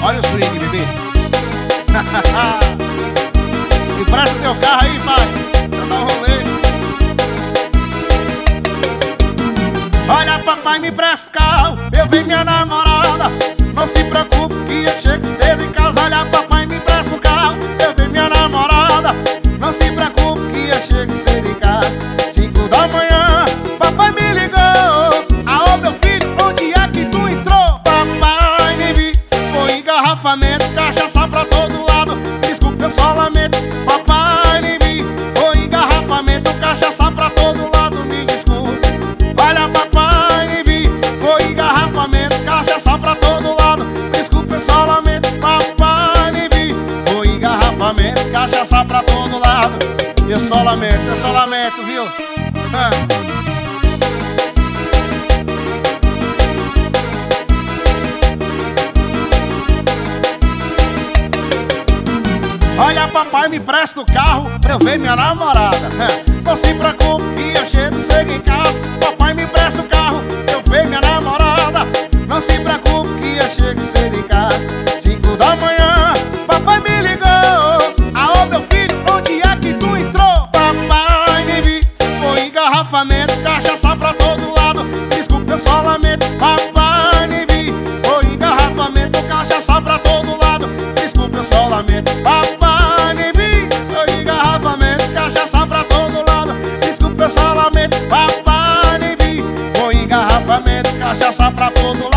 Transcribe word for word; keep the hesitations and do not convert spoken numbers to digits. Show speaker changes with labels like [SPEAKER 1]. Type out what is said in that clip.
[SPEAKER 1] Olha o swing, bebê. Empresta teu carro aí, pai, pra dar um rolê. Olha, papai, me empresta o carro, eu vi minha namorada. Não se preocupe que eu chego cedo em casa. Olha, papai, me empresta o carro, eu vi minha namorada. Não se preocupe que eu chego cedo em casa. Cinco da manhã, papai me ligou. Aô, meu filho, onde é que tu entrou? Papai, nem vi, foi engarrafamento, cachaça pra todo lado. Desculpa, eu só lamento. Papai, nem vi, foi engarrafamento, cachaça pra todo lado. Me desculpe. Olha, papai, nem vi, foi engarrafamento, cachaça pra todo lado. Desculpa, eu só lamento. Papai, nem vi, foi engarrafamento, cachaça pra todo lado. Eu só lamento, eu só lamento, viu? Ah. Olha, papai, me empresta o carro pra eu ver minha namorada. Não se preocupe que eu chego cedo em casa. Papai, me empresta o carro pra eu ver minha namorada. Não se preocupe que eu chego cedo em casa. Cinco da manhã, papai me ligou. Aô, meu filho, onde é que tu entrou? Papai, nem vi, foi engarrafamento, cachaça pra todo lado. Desculpa, eu só lamento. Papai, nem vi, foi engarrafamento, cachaça pra todo lado. Desculpa, eu só lamento. Papai, nem vi, foi engarrafamento, cachaça pra todo lado. Desculpa, eu só lamento. Papai, nem vi, foi engarrafamento, cachaça pra todo lado.